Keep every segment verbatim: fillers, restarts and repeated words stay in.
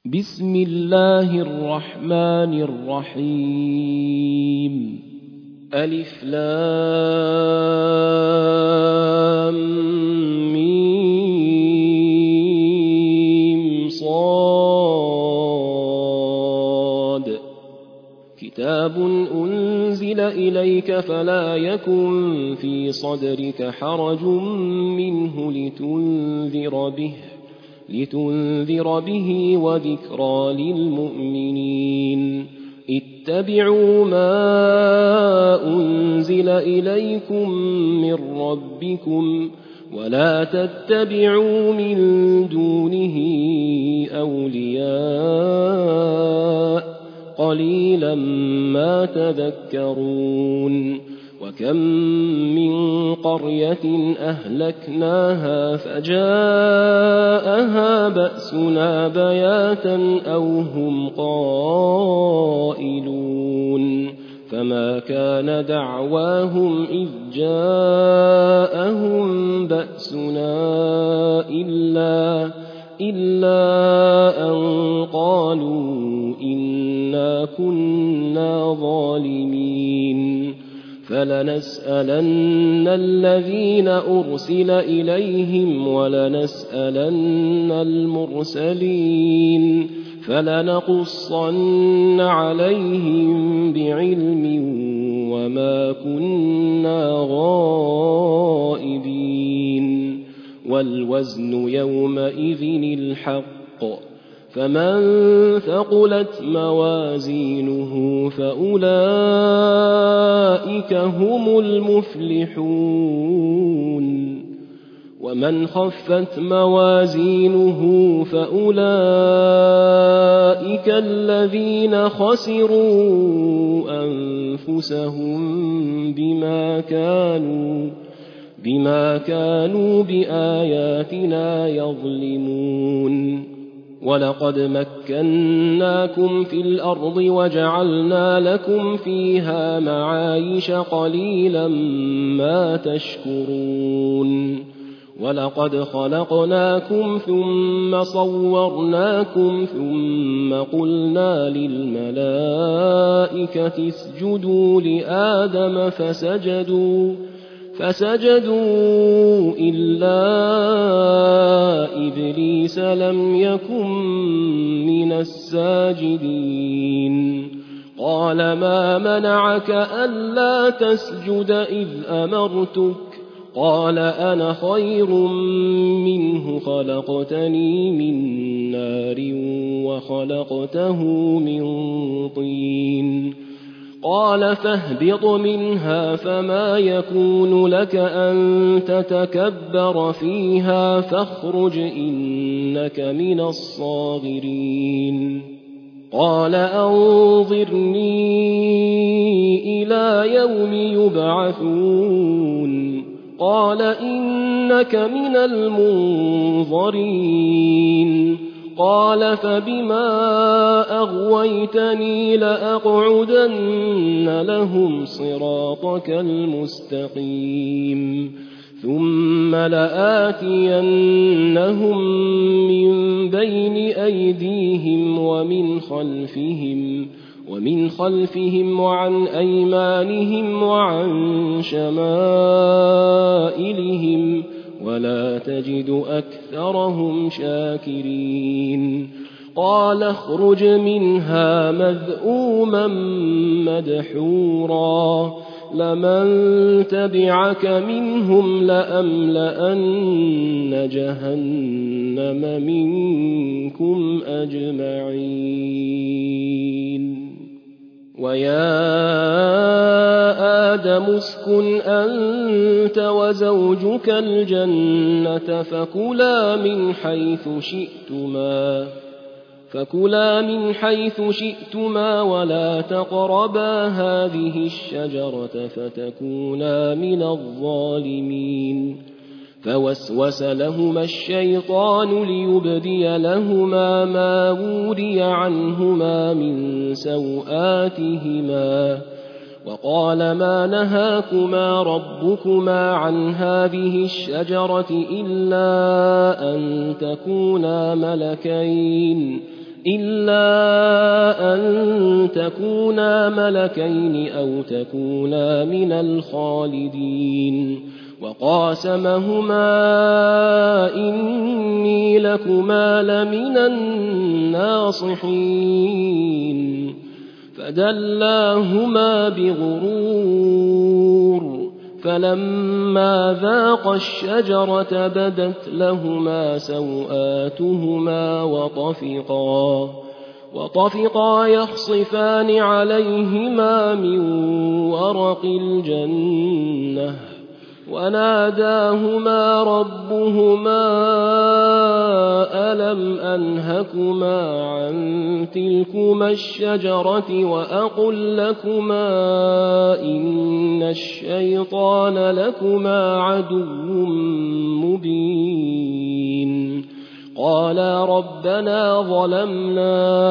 بسم الله الرحمن الرحيم ألف لام ميم صاد كتاب أنزل إليك فلا يكن في صدرك حرج منه لتنذر به لتنذر به وذكرى للمؤمنين اتبعوا ما أنزل إليكم من ربكم ولا تتبعوا من دونه أولياء قليلا ما تذكرون وكم من قرية أهلكناها فجاءها بأسنا بياتا أو هم قائلون فما كان دعواهم إذ جاءهم بأسنا إلا, إلا أن قالوا إنا كنا ظالمين فلنسألن الذين أرسل إليهم ولنسألن المرسلين فلنقصن عليهم بعلم وما كنا غائبين والوزن يومئذ الحق فمن ثقلت موازينه فأولئك هم المفلحون ومن خفت موازينه فأولئك الذين خسروا أنفسهم بما كانوا بما كانوا بآياتنا يظلمون ولقد مكناكم في الأرض وجعلنا لكم فيها معايش قليلا ما تشكرون ولقد خلقناكم ثم صورناكم ثم قلنا للملائكة اسجدوا لآدم فسجدوا فسجدوا إلا إبليس لم يكن من الساجدين قال ما منعك ألا تسجد إذ أمرتك قال أنا خير منه خلقتني من نار وخلقته من طين قال فاهبط منها فما يكون لك أن تتكبر فيها فاخرج إنك من الصاغرين قال أنظرني إلى يوم يبعثون قال إنك من المنظرين قال فبما أغويتني لأقعدن لهم صراطك المستقيم ثم لآتينهم من بين أيديهم ومن خلفهم ومن خلفهم وعن أيمانهم وعن شمائلهم ولا تجد أكثرهم شاكرين قال اخرج منها مذءوما مدحورا لمن تبعك منهم لأملأن جهنم منكم أجمعين ويا آدم اسكن أنت وزوجك الجنة فكلا من حيث شئتما فكلا من حيث شئتما ولا تقربا هذه الشجرة فتكونا من الظالمين فوسوس لهما الشيطان ليبدي لهما ما وري عنهما من سوآتهما وقال ما نهاكما ربكما عن هذه الشجرة إلا أن تكونا ملكين إلا أن تكونا ملكين أو تكونا من الخالدين وقاسمهما إني لكما لمن الناصحين فدلاهما بغرور فلما ذاقا الشجرة بدت لهما سوآتهما وطفقا, وطفقا يخصفان عليهما من ورق الجنة وناداهما ربهما ألم أنهكما عن تلكما الشجرة وأقل لكما إن الشيطان لكما عدو مبين قالا ربنا ظلمنا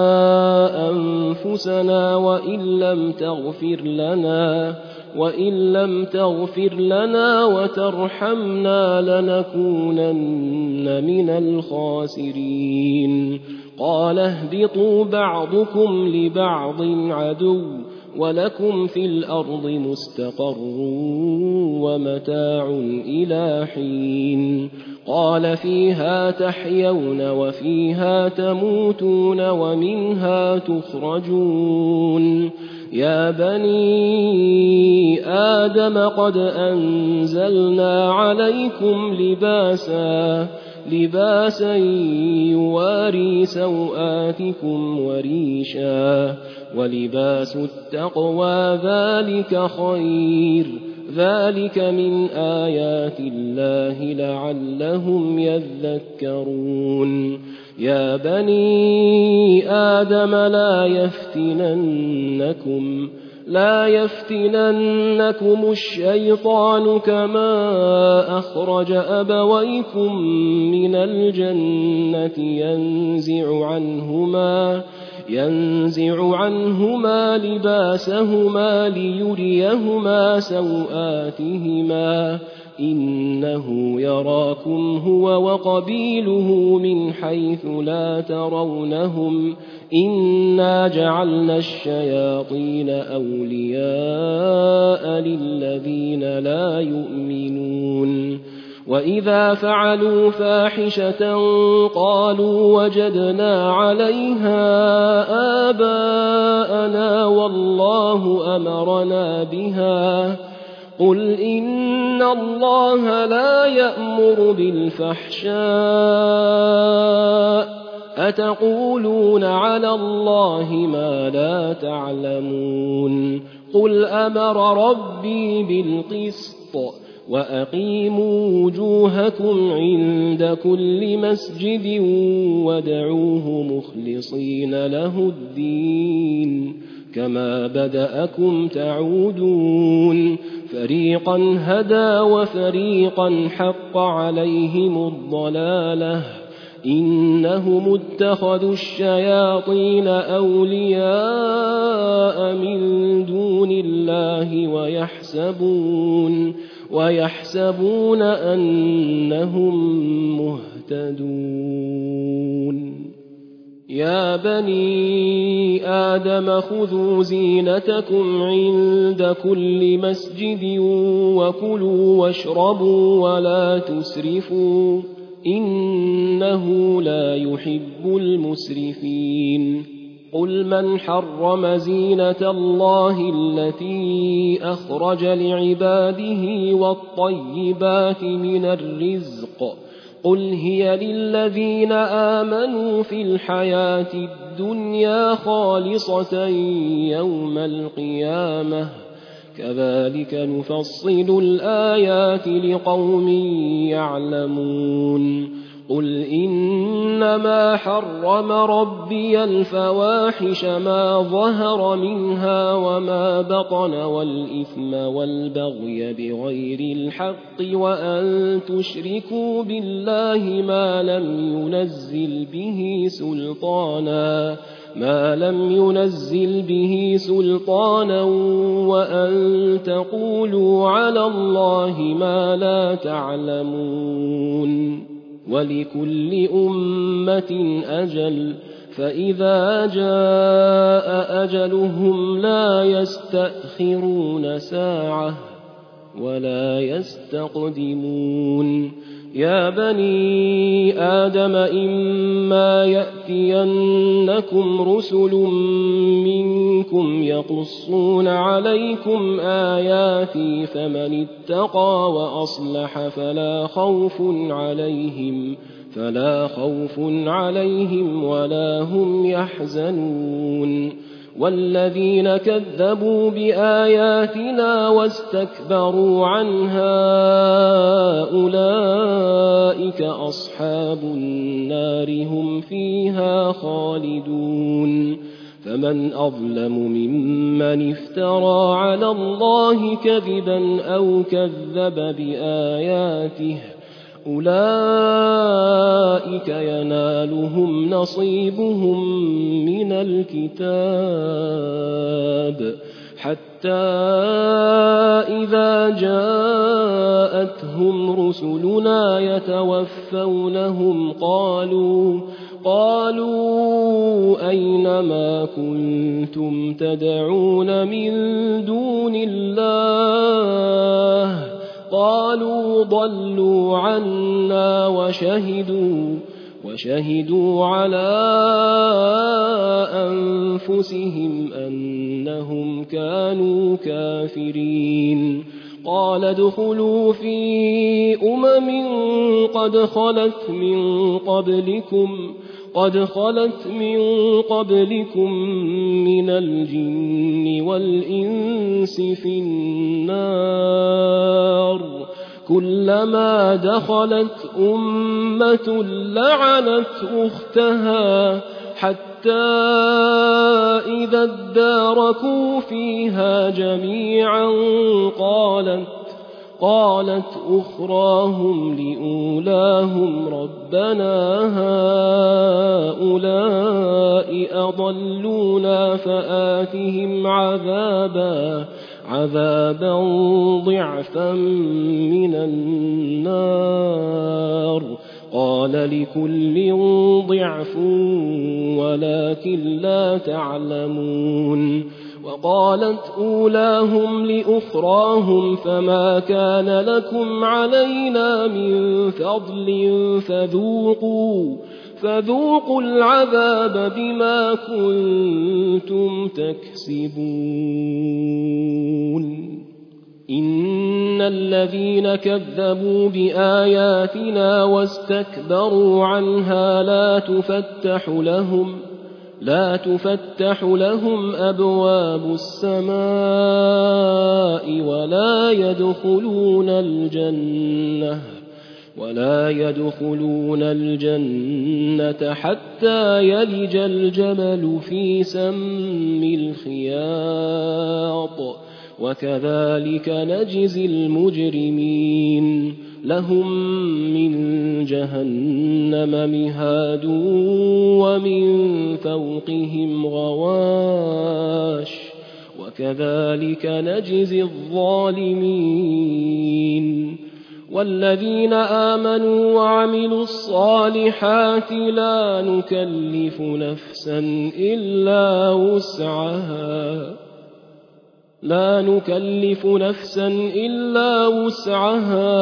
أنفسنا وإن لم تغفر لنا وإن لم تغفر لنا وترحمنا لنكونن من الخاسرين قال اهبطوا بعضكم لبعض عدو ولكم في الأرض مستقر ومتاع إلى حين قال فيها تحيون وفيها تموتون ومنها تخرجون يا بني آدم قد أنزلنا عليكم لباسا لباسا يواري سوآتكم وريشا ولباس التقوى ذلك خير ذلك من آيات الله لعلهم يذكرون يا بني آدم لا يفتننكم لا يفتننكم الشيطان كما أخرج أبويكم من الجنة ينزع عنهما ينزع عنهما لباسهما ليريهما سوآتهما إنه يراكم هو وقبيله من حيث لا ترونهم إنا جعلنا الشياطين أولياء للذين لا يؤمنون وإذا فعلوا فاحشة قالوا وجدنا عليها آباءنا والله أمرنا بها قل إن الله لا يأمر بالفحشاء أتقولون على الله ما لا تعلمون قل أمر ربي بالقسط وأقيموا وجوهكم عند كل مسجد وادعوه مخلصين له الدين كما بدأكم تعودون فريقا هدى وفريقا حق عليهم الضلالة إنهم اتخذوا الشياطين أولياء من دون الله ويحسبون ويحسبون أنهم مهتدون يا بني آدم خذوا زينتكم عند كل مسجد وكلوا واشربوا ولا تسرفوا إنه لا يحب المسرفين قل من حرم زينة الله التي أخرج لعباده والطيبات من الرزق قل هي للذين آمنوا في الحياة الدنيا خالصة يوم القيامة كذلك نفصل الآيات لقوم يعلمون قل إنما حرم ربي الفواحش ما ظهر منها وما بطن والإثم والبغي بغير الحق وأن تشركوا بالله ما لم ينزل به سلطانا ما لم ينزل به سلطانا وأن تقولوا على الله ما لا تعلمون ولكل أمة أجل فإذا جاء أجلهم لا يستأخرون ساعة ولا يستقدمون يا بني آدم إما يأتينكم رسل منكم يقصون عليكم آياتي فمن اتقى وأصلح فلا خوف عليهم فلا خوف عليهم ولا هم يحزنون والذين كذبوا بآياتنا واستكبروا عنها أولئك أصحاب النار هم فيها خالدون فمن أظلم ممن افترى على الله كذبا أو كذب بآياته أولئك ينالهم نصيبهم من الكتاب حتى إذا جاءتهم رسلنا يتوفونهم قالوا قالوا أين ما كنتم تدعون من دون الله قالوا ضلوا عنا وشهدوا وشهدوا على أنفسهم أنهم كانوا كافرين قال ادخلوا في أمم قد خلت من قبلكم قد خلت من قبلكم من الجن والإنس في النار كلما دخلت أمة لعنت أختها حتى إذا اداركوا فيها جميعا قالت قالت أخراهم لأولاهم ربنا هؤلاء أضلونا فآتهم عذابا عذابا ضعفا من النار قال لكل ضعف ولكن لا تعلمون وقالت أولاهم لأخراهم فما كان لكم علينا من فضل فذوقوا فذوقوا العذاب بما كنتم تكسبون إن الذين كذبوا بآياتنا واستكبروا عنها لا تفتح لهم لا تفتح لهم أبواب السماء ولا يدخلون الجنة ولا يدخلون الجنة حتى يلج الجمل في سم الخياط وكذلك نجزي المجرمين لهم من جهنم مهاد ومن فوقهم غواش وكذلك نجزي الظالمين والذين آمنوا وعملوا الصالحات لا نكلف نفسا إلا وسعها لا نكلف نفسا إلا وسعها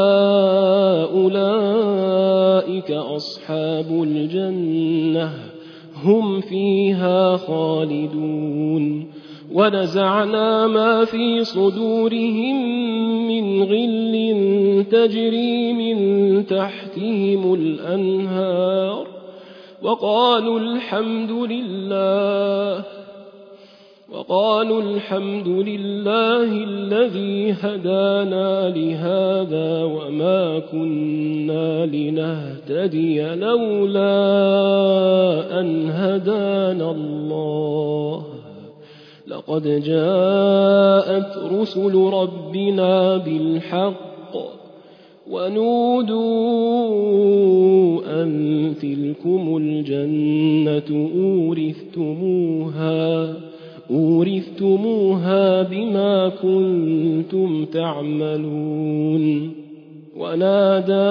أولئك أصحاب الجنة هم فيها خالدون ونزعنا ما في صدورهم من غل تجري من تحتهم الأنهار وقالوا الحمد لله وقالوا الحمد لله الذي هدانا لهذا وما كنا لنهتدي لولا أن هدانا الله لقد جاءت رسل ربنا بالحق ونودوا أن تلكم الجنة أورثتموها أورثتموها بما كنتم تعملون ونادى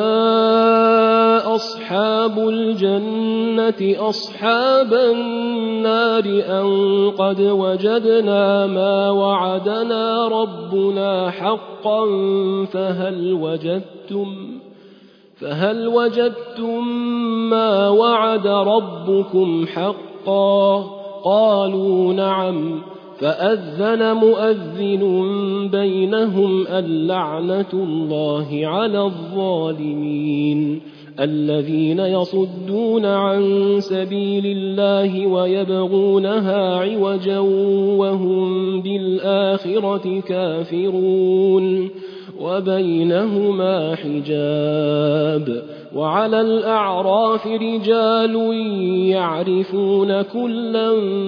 أصحاب الجنة أصحاب النار أن قد وجدنا ما وعدنا ربنا حقا فهل وجدتم فهل وجدتم ما وعد ربكم حقا قالوا نعم فأذن مؤذن بينهم اللعنة الله على الظالمين الذين يصدون عن سبيل الله ويبغونها عوجا وهم بالآخرة كافرون وبينهما حجاب وعلى الأعراف رجال يعرفون كلا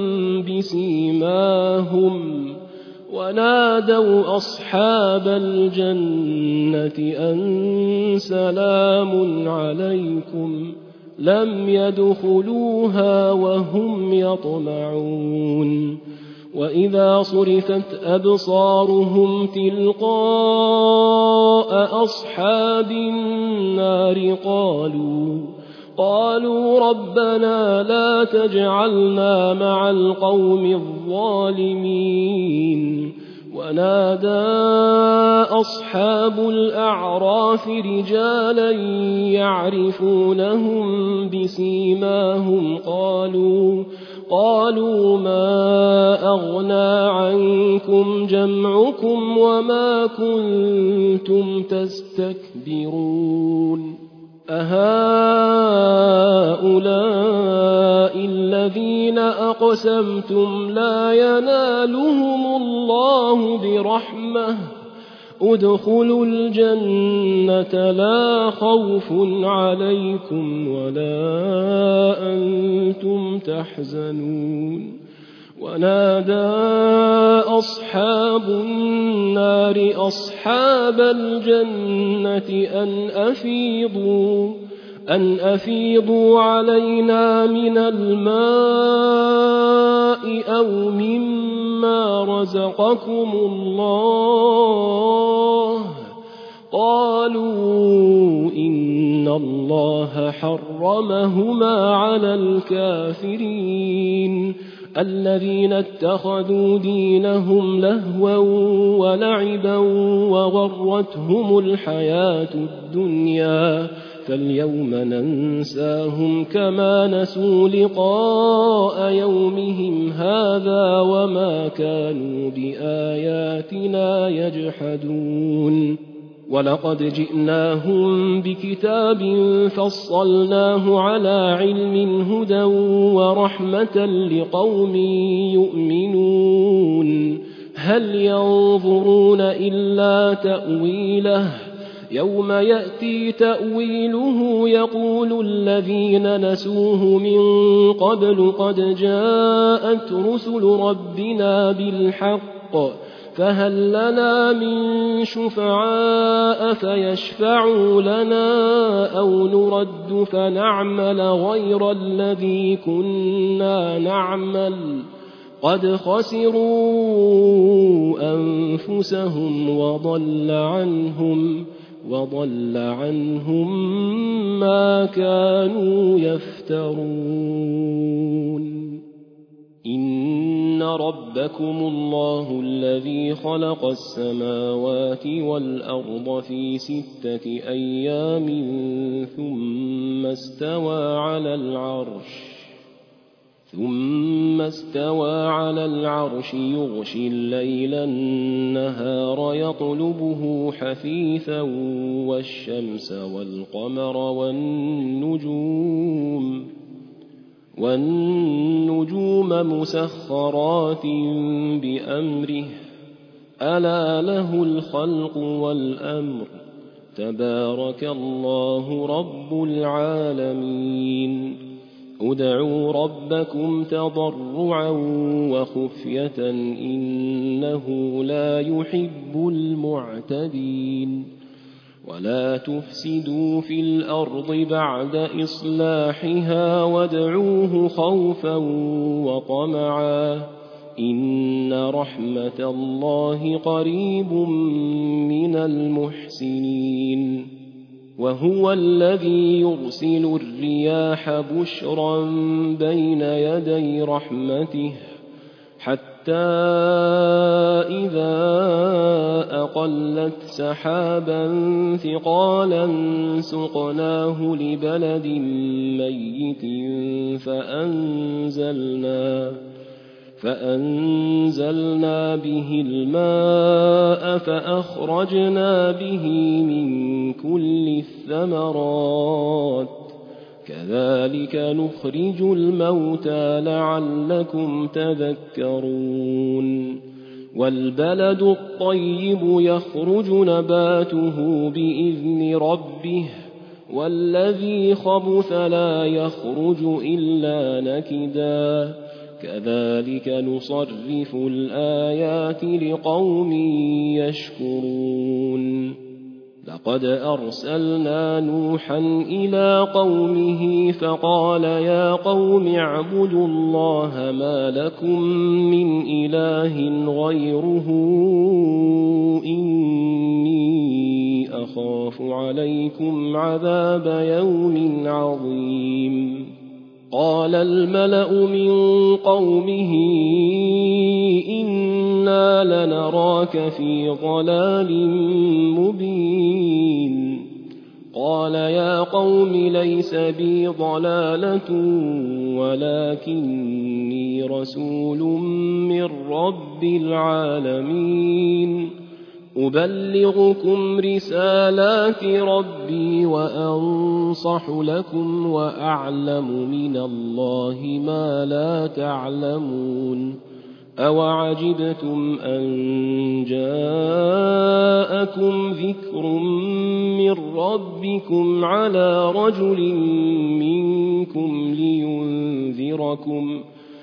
بسيماهم ونادوا أصحاب الجنة أن سلام عليكم لم يدخلوها وهم يطمعون وإذا صرفت أبصارهم تلقاء أصحاب النار قالوا قالوا ربنا لا تجعلنا مع القوم الظالمين ونادى أصحاب الأعراف رجالا يعرفونهم بسيماهم قالوا قالوا ما أغنى عنكم جمعكم وما كنتم تستكبرون أهؤلاء الذين أقسمتم لا ينالهم الله برحمة ادخلوا الجنة لا خوف عليكم ولا أنتم تحزنون ونادى أصحاب النار أصحاب الجنة أن أفيضوا أن أفيضوا علينا من الماء أو مما رزقكم الله قالوا إن الله حرمهما على الكافرين الذين اتخذوا دينهم لهوا ولعبا وغرتهم الحياة الدنيا فاليوم ننساهم كما نسوا لقاء يومهم هذا وما كانوا بآياتنا يجحدون ولقد جئناهم بكتاب فصلناه على علم هدى ورحمة لقوم يؤمنون هل ينظرون إلا تأويله يوم يأتي تأويله يقول الذين نسوه من قبل قد جاءت رسل ربنا بالحق فهل لنا من شفعاء فيشفعوا لنا أو نرد فنعمل غير الذي كنا نعمل قد خسروا أنفسهم وضل عنهم وضل عنهم ما كانوا يفترون إن ربكم الله الذي خلق السماوات والأرض في ستة أيام ثم استوى على العرش ثم استوى على العرش يغشي الليل النهار يطلبه حثيثا والشمس والقمر والنجوم والنجوم مسخرات بأمره ألا له الخلق والأمر تبارك الله رب العالمين ادعوا ربكم تضرعا وخفية إنه لا يحب المعتدين ولا تفسدوا في الأرض بعد إصلاحها وادعوه خوفا وطمعا إن رحمة الله قريب من المحسنين وهو الذي يرسل الرياح بشرا بين يدي رحمته حتى إذا أقلت سحابا ثقالا سقناه لبلد ميت فأنزلنا فأنزلنا به الماء فأخرجنا به من كل الثمرات كذلك نخرج الموتى لعلكم تذكرون والبلد الطيب يخرج نباته بإذن ربه والذي خبث لا يخرج إلا نكدا كذلك نصرف الآيات لقوم يشكرون لقد أرسلنا نوحا إلى قومه فقال يا قوم اعبدوا الله ما لكم من إله غيره إني أخاف عليكم عذاب يوم عظيم قال الملأ من قومه إنا لنراك في ضلال مبين قال يا قوم ليس بي ضلالة ولكني رسول من رب العالمين أبلغكم رسالات ربي وأنصح لكم وأعلم من الله ما لا تعلمون أوعجبتم أن جاءكم ذكر من ربكم على رجل منكم لينذركم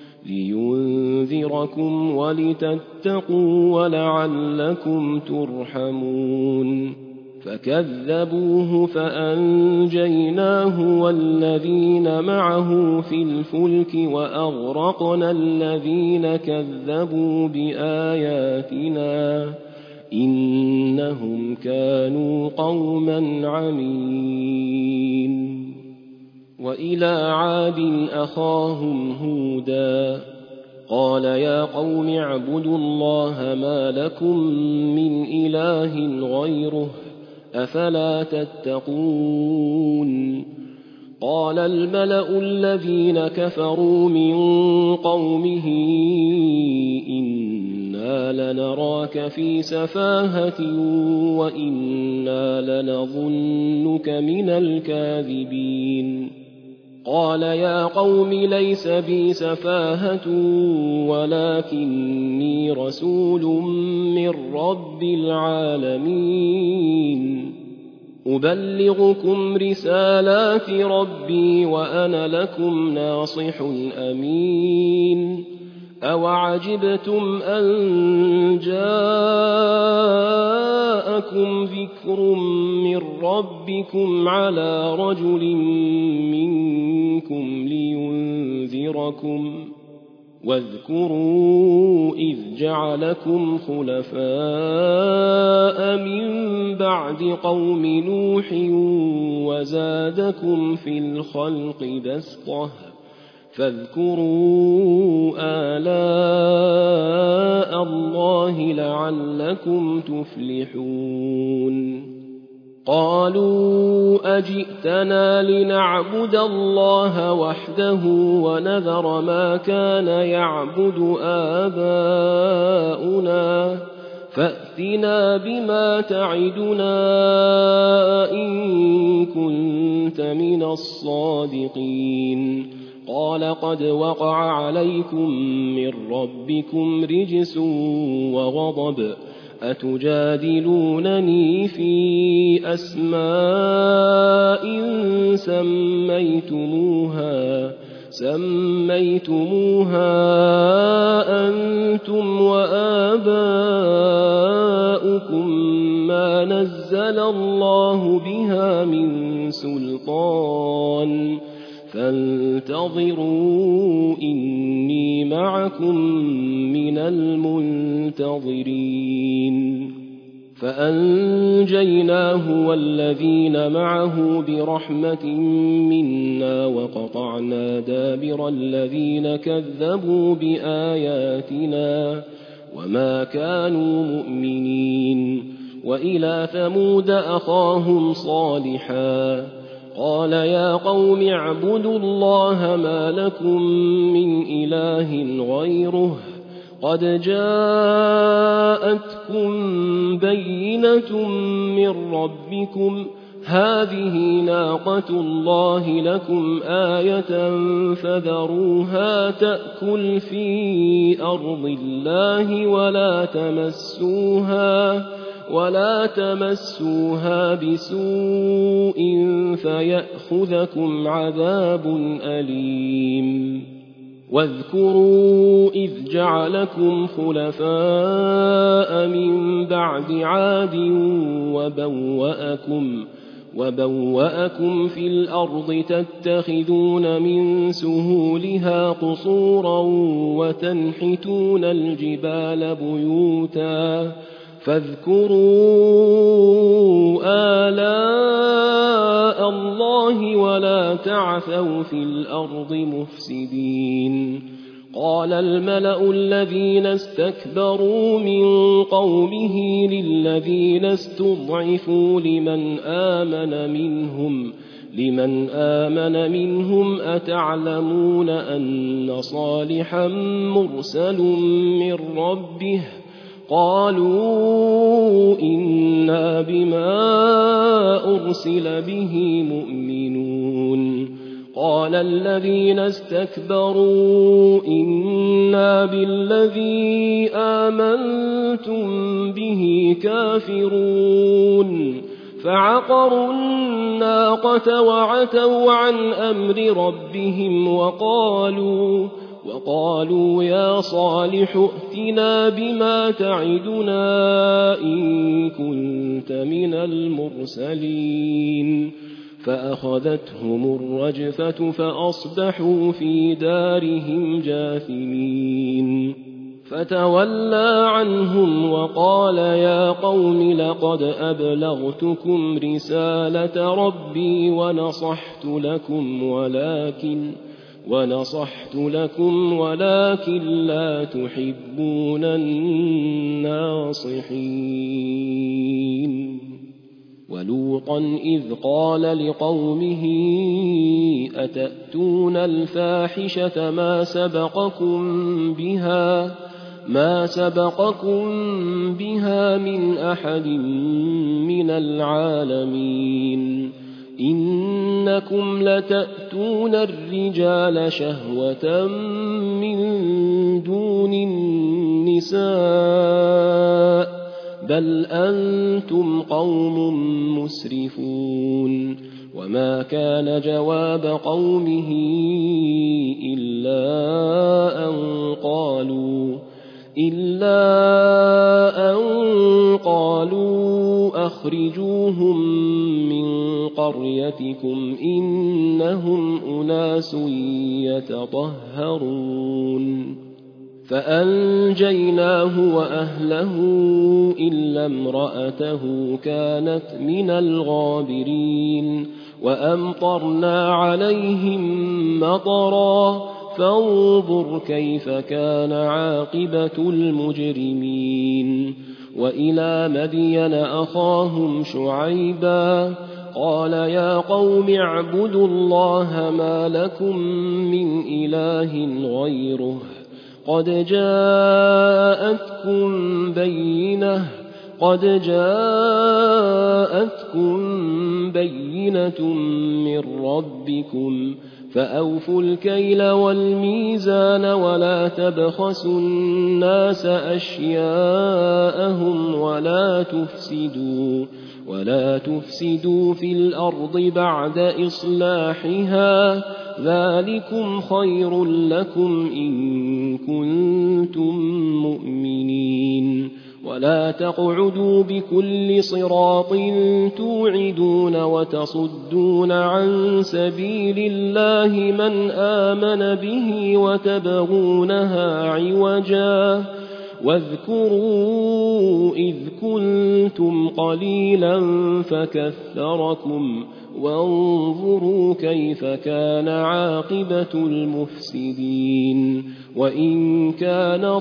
لينذركم ولتتقوا ولعلكم ترحمون فكذبوه فأنجيناه والذين معه في الفلك وأغرقنا الذين كذبوا بآياتنا إنهم كانوا قوما عمين وإلى عاد أخاهم هودا قال يا قوم اعبدوا الله ما لكم من إله غيره أفلا تتقون قال الملأ الذين كفروا من قومه إنا لنراك في سفاهة وإنا لنظنك من الكاذبين قال يا قوم ليس بي سفاهة ولكني رسول من رب العالمين أبلغكم رسالات ربي وأنا لكم ناصح أمين أوعجبتم أن جاءكم ذكر من ربكم على رجل منكم لينذركم واذكروا إذ جعلكم خلفاء من بعد قوم نوح وزادكم في الخلق بسطة فاذكروا آلاء الله لعلكم تفلحون قالوا أجئتنا لنعبد الله وحده ونذر ما كان يعبد آباؤنا فأتنا بما تعدنا إن كنت من الصادقين قال قد وقع عليكم من ربكم رجس وغضب أتجادلونني في أسماء سميتموها سميتموها أنتم وآباؤكم ما نزل الله بها من سلطان فانتظروا إني معكم من المنتظرين فأنجيناه والذين معه برحمة منا وقطعنا دابر الذين كذبوا بآياتنا وما كانوا مؤمنين. وإلى ثمود أخاهم صالحا قال يا قوم اعبدوا الله ما لكم من إله غيره قد جاءتكم بينة من ربكم هذه ناقة الله لكم آية فذروها تأكل في أرض الله ولا تمسوها ولا تمسوها بسوء فيأخذكم عذاب أليم. واذكروا إذ جعلكم خلفاء من بعد عاد وبوأكم, وبوأكم في الأرض تتخذون من سهولها قصورا وتنحتون الجبال بيوتا فاذكروا آلاء الله ولا تعثوا في الأرض مفسدين. قال الملأ الذين استكبروا من قومه للذين استضعفوا لمن آمن منهم لمن آمن منهم أتعلمون أن صالحا مرسل من ربه قالوا إنا بما أرسل به مؤمنون. قال الذين استكبروا إنا بالذي آمنتم به كافرون فعقروا الناقة وعتوا عن أمر ربهم وقالوا وقالوا يا صالح ائتنا بما تعدنا إن كنت من المرسلين. فأخذتهم الرجفة فأصبحوا في دارهم جاثمين. فتولى عنهم وقال يا قوم لقد أبلغتكم رسالة ربي ونصحت لكم ولكن ونصحت لكم ولكن لا تحبون الناصحين. ولوطا إذ قال لقومه أتأتون الفاحشة ما سبقكم بها ما سبقكم بها من أحد من العالمين إنكم لتأتون الرجال شهوة من دون النساء بل أنتم قوم مسرفون. وما كان جواب قومه إلا أن قالوا إلا أن قالوا أخرجوهم من قريتكم إنهم أناس يتطهرون. فأنجيناه وأهله إلا امرأته كانت من الغابرين. وأمطرنا عليهم مطرا فانظر كيف كان عاقبة المجرمين. وإلى مدين أخاهم شعيبا قال يا قوم اعبدوا الله ما لكم من إله غيره قد جاءتكم بينة قد جاءتكم بينة من ربكم فأوفوا الكيل والميزان ولا تبخسوا الناس أشياءهم ولا تفسدوا ولا تفسدوا في الأرض بعد إصلاحها ذلكم خير لكم إن كنتم مؤمنين. ولا تقعدوا بكل صراط توعدون وتصدون عن سبيل الله من آمن به وتبغونها عوجا واذكروا إذ كنتم قليلا فكثركم وانظروا كيف كان عاقبة المفسدين وإن كان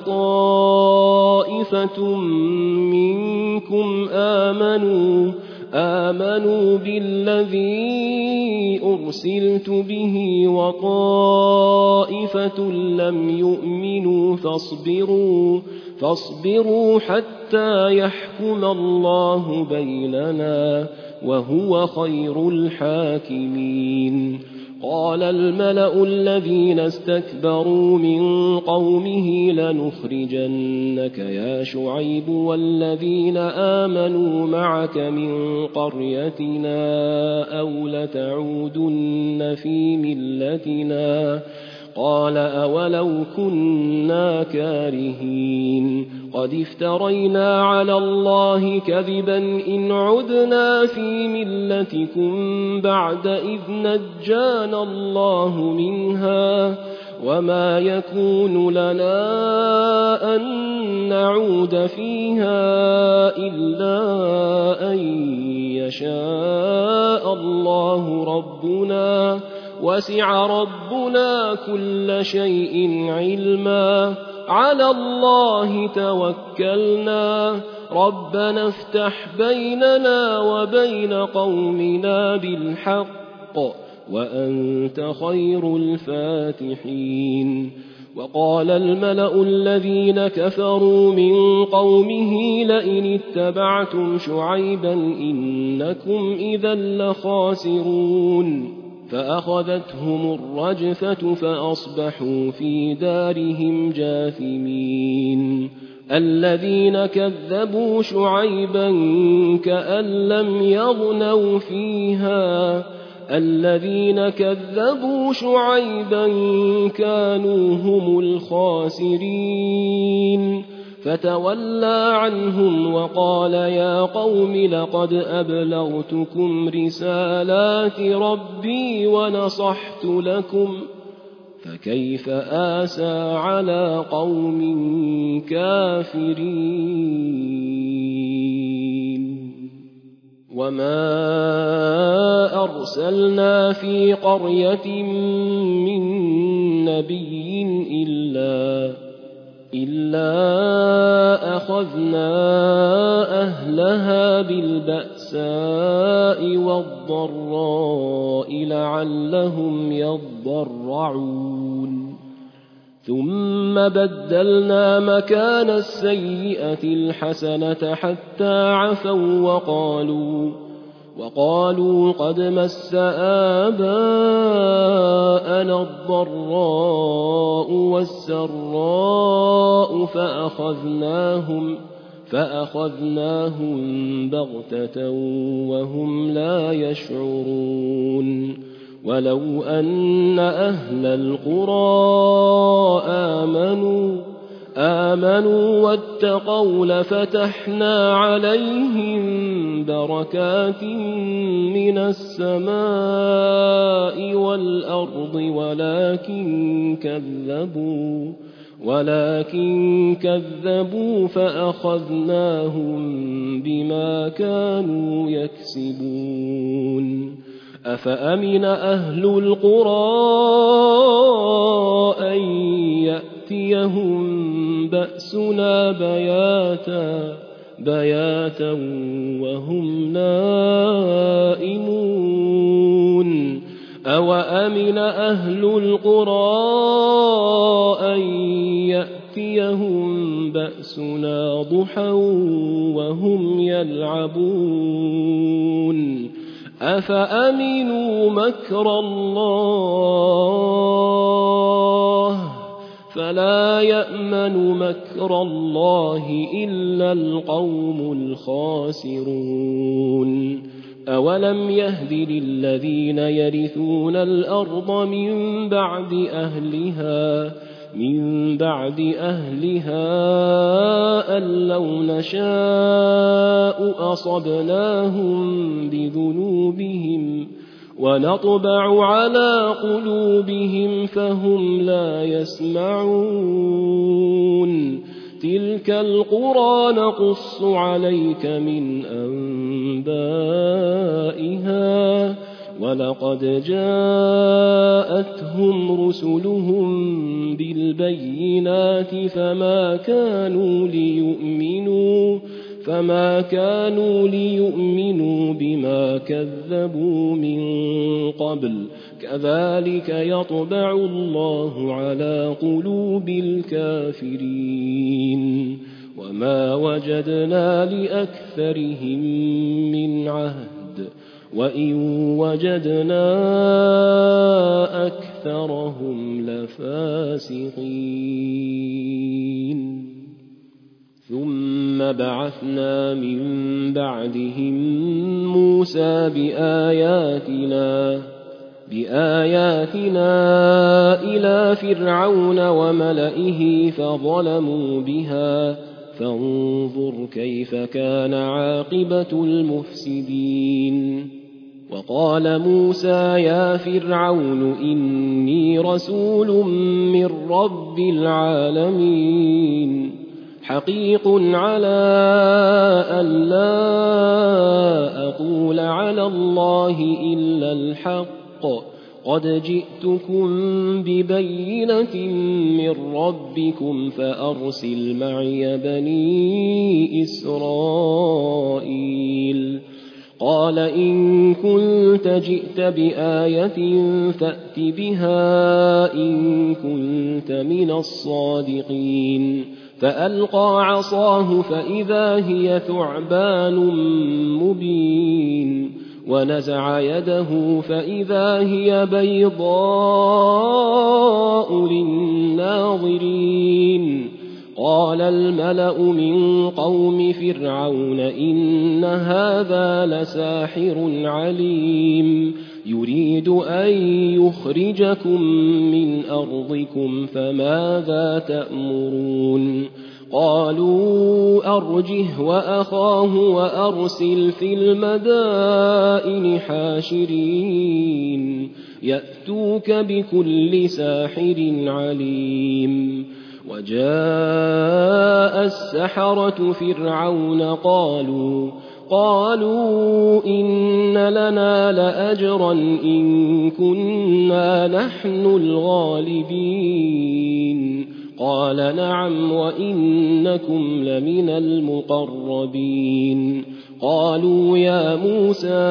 طائفة منكم آمنوا آمنوا بالذي أرسلت به وطائفة لم يؤمنوا فاصبروا فاصبروا حتى يحكم الله بيننا وهو خير الحاكمين. قال الملأ الذين استكبروا من قومه لنخرجنك يا شعيب والذين آمنوا معك من قريتنا أو لتعودن في ملتنا قال أولو كنا كارهين قد افترينا على الله كذبا إن عدنا في ملتكم بعد إذ نجانا الله منها وما يكون لنا أن نعود فيها إلا أن يشاء الله ربنا وسع ربنا كل شيء علما على الله توكلنا ربنا افتح بيننا وبين قومنا بالحق وأنت خير الفاتحين. وقال الملأ الذين كفروا من قومه لئن اتبعتم شعيبا إنكم إذا لخاسرون فأخذتهم الرجفة فأصبحوا في دارهم جاثمين. الذين كذبوا شعيبا كأن لم يغنوا فيها الذين كذبوا شعيبا كانوا هم الخاسرين فتولى عنهم وقال يا قوم لقد أبلغتكم رسالات ربي ونصحت لكم فكيف آسى على قوم كافرين. وما أرسلنا في قرية من نبي إلا إلا أخذنا أهلها بالبأساء والضراء لعلهم يضرعون ثم بدلنا مكان السيئة الحسنة حتى عفوا وقالوا وقالوا قد مس آباءنا الضراء والسراء فأخذناهم فأخذناهم بغتة وهم لا يشعرون. ولو أن أهل القرى آمنوا آمنوا واتقوا لفتحنا عليهم بركات من السماء والأرض ولكن كذبوا ولكن كذبوا فأخذناهم بما كانوا يكسبون. أفأمن أهل القرى أن يأتيهم بأسنا بياتا بياتا وهم نائمون أوأمن أهل القرى أن يأتيهم بأسنا ضحى وهم يلعبون أفأمنوا مكر الله فلا يأمن مكر الله إلا القوم الخاسرون. أولم يهد للذين يرثون الأرض من بعد أهلها من بعد أهلها أن لو نشاء أصبناهم بذنوبهم ونطبع على قلوبهم فهم لا يسمعون تلك تلك القرى نقص عليك من أنبائها ولقد جاءتهم رسلهم بالبينات فما كانوا ليؤمنوا فما كانوا ليؤمنوا بما كذبوا من قبل كذلك يطبع الله على قلوب الكافرين وما وجدنا لأكثرهم من عهد وإن وجدنا أكثرهم لفاسقين ثم بعثنا من بعدهم موسى بآياتنا بآياتنا إلى فرعون وملئه فظلموا بها فانظر كيف كان عاقبة المفسدين وقال موسى يا فرعون إني رسول من رب العالمين حقيق على أن لا أقول على الله إلا الحق قد جئتكم ببينة من ربكم فأرسل معي بني إسرائيل قال إن كنت جئت بآية فأت بها إن كنت من الصادقين فألقى عصاه فإذا هي ثعبان مبين ونزع يده فإذا هي بيضاء للناظرين قال الملأ من قوم فرعون إن هذا لساحر عليم يريد أن يخرجكم من أرضكم فماذا تأمرون قالوا أرجه وأخاه وأرسل في المدائن حاشرين يأتوك بكل ساحر عليم وجاء السحرة فرعون قالوا قالوا إن لنا لأجرا إن كنا نحن الغالبين قال نعم وإنكم لمن المقربين قالوا يا موسى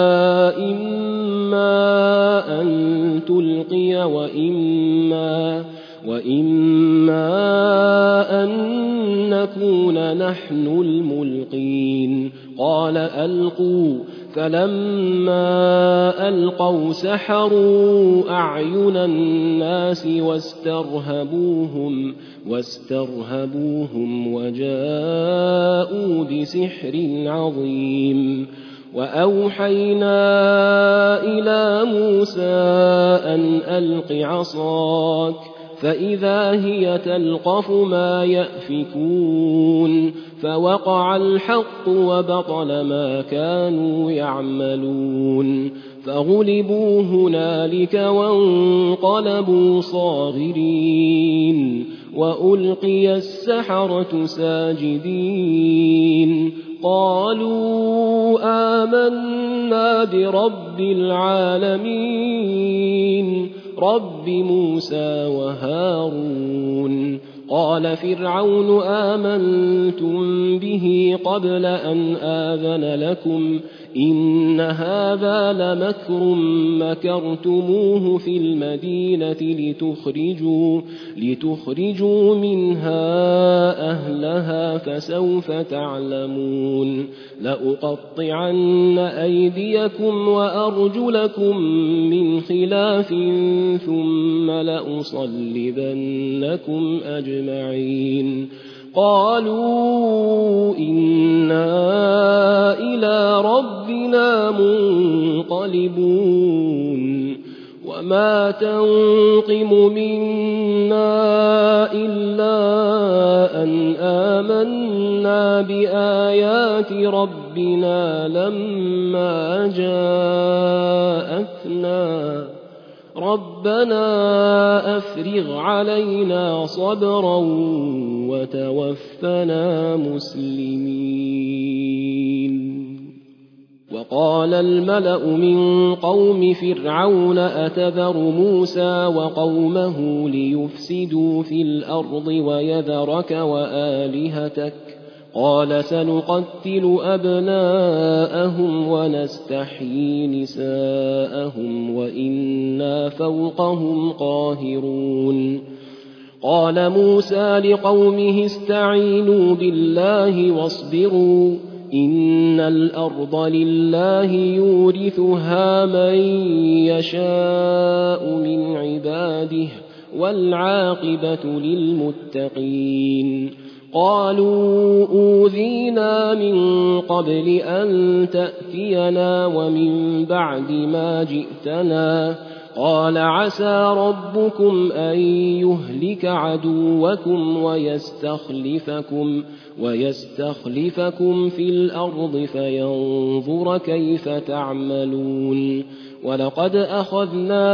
إما أن تلقي وإما وإما أن نكون نحن الملقين قال ألقوا فلما ألقوا سحروا أعين الناس واسترهبوهم واسترهبوهم وجاءوا بسحر عظيم وأوحينا إلى موسى أن ألق عصاك فإذا هي تلقف ما يأفكون فوقع الحق وبطل ما كانوا يعملون فغلبوا هنالك وانقلبوا صاغرين وألقي السحرة ساجدين قالوا آمنا برب العالمين رب موسى وهارون قال فرعون آمنتم به قبل أن آذن لكم إن هذا لمكر مكرتموه في المدينة لتخرجوا, لتخرجوا منها أهلها فسوف تعلمون لأقطعن أيديكم وأرجلكم من خلاف ثم لأصلبنكم أجمعين قالوا إنا إلى ربنا منقلبون وما تنقم منا إلا أن آمنا بآيات ربنا لما جاءتنا ربنا أفرغ علينا صبرا وتوفنا مسلمين. وقال الملأ من قوم فرعون أتذر موسى وقومه ليفسدوا في الأرض ويذرك وآلهتك قال سنقتل أبناءهم ونستحيي نساءهم وإنا فوقهم قاهرون. قال موسى لقومه استعينوا بالله واصبروا إن الأرض لله يورثها من يشاء من عباده والعاقبة للمتقين. قالوا أوذينا من قبل أن تأتينا ومن بعد ما جئتنا قال عسى ربكم أن يهلك عدوكم ويستخلفكم, ويستخلفكم في الأرض فينظر كيف تعملون. ولقد أخذنا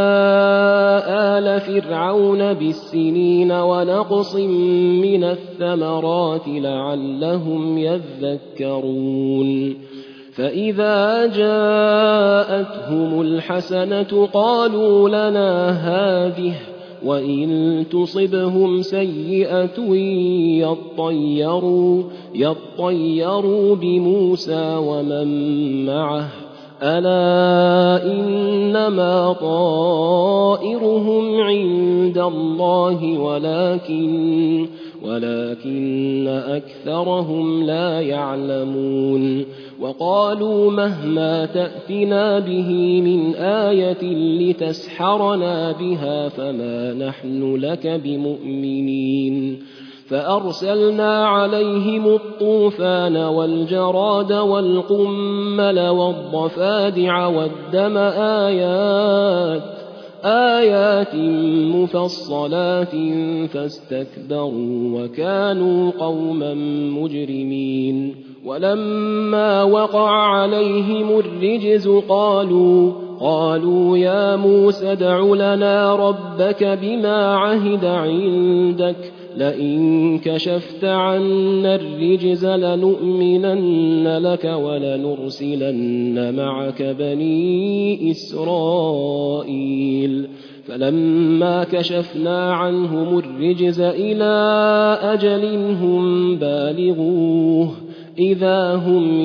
آل فرعون بالسنين ونقص من الثمرات لعلهم يذكرون. فإذا جاءتهم الحسنة قالوا لنا هذه وإن تصبهم سيئة يطيروا, يطيروا بموسى ومن معه ألا إنما طائرهم عند الله ولكن, ولكن أكثرهم لا يعلمون. وقالوا مهما تأتنا به من آية لتسحرنا بها فما نحن لك بمؤمنين. فأرسلنا عليهم الطوفان والجراد والقمل والضفادع والدم آيات, آيات مفصلات فاستكبروا وكانوا قوما مجرمين. ولما وقع عليهم الرجز قالوا, قالوا يا موسى ادع لنا ربك بما عهد عندك لئن كشفت عنا الرجز لنؤمنن لك ولنرسلن معك بني إسرائيل. فلما كشفنا عنهم الرجز إلى أجل هم بالغوه إذا هم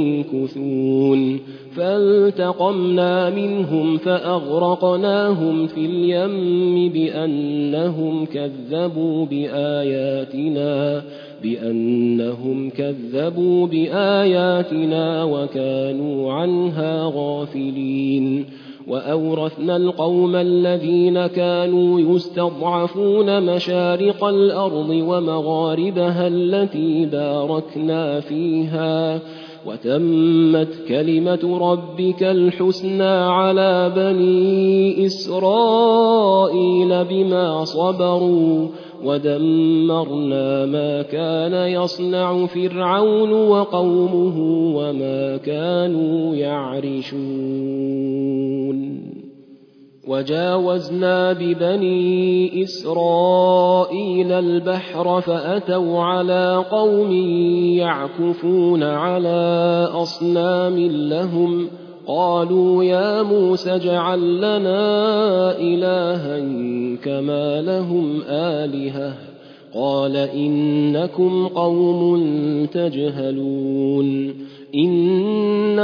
ينكثون. فالتقمنا منهم فأغرقناهم في اليم بأنهم كذبوا بآياتنا, بأنهم كذبوا بآياتنا وكانوا عنها غافلين. وأورثنا القوم الذين كانوا يستضعفون مشارق الأرض ومغاربها التي باركنا فيها وتمت كلمة ربك الحسنى على بني إسرائيل بما صبروا ودمرنا ما كان يصنع فرعون وقومه وما كانوا يعرشون. وجاوزنا ببني إسرائيل البحر فأتوا على قوم يعكفون على أصنام لهم قالوا يا موسى اجعل لنا إلها كما لهم آلهة قال إنكم قوم تجهلون. إن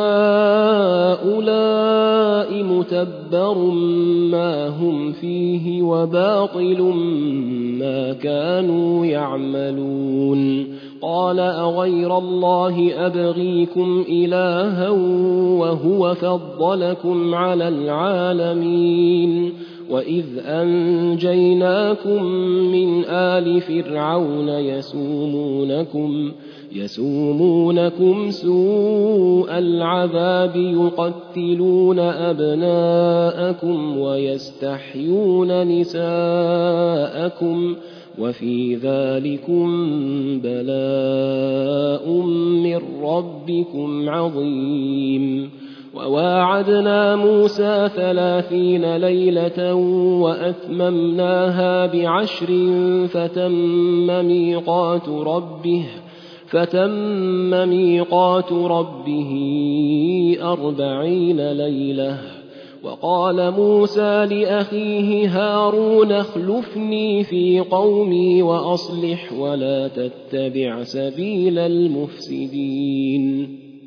هؤلاء متبر ما هم فيه وباطل ما كانوا يعملون. قال أغير الله أبغيكم إلها وهو فضلكم على العالمين وإذ أنجيناكم من آل فرعون يسومونكم يسومونكم سوء العذاب يقتلون أبناءكم ويستحيون نساءكم وفي ذلكم بلاء من ربكم عظيم. وواعدنا موسى ثلاثين ليلة وأتممناها بعشر فتم ميقات ربه فتم ميقات ربه أربعين ليلة. وقال موسى لأخيه هارون اخلفني في قومي وأصلح ولا تتبع سبيل المفسدين.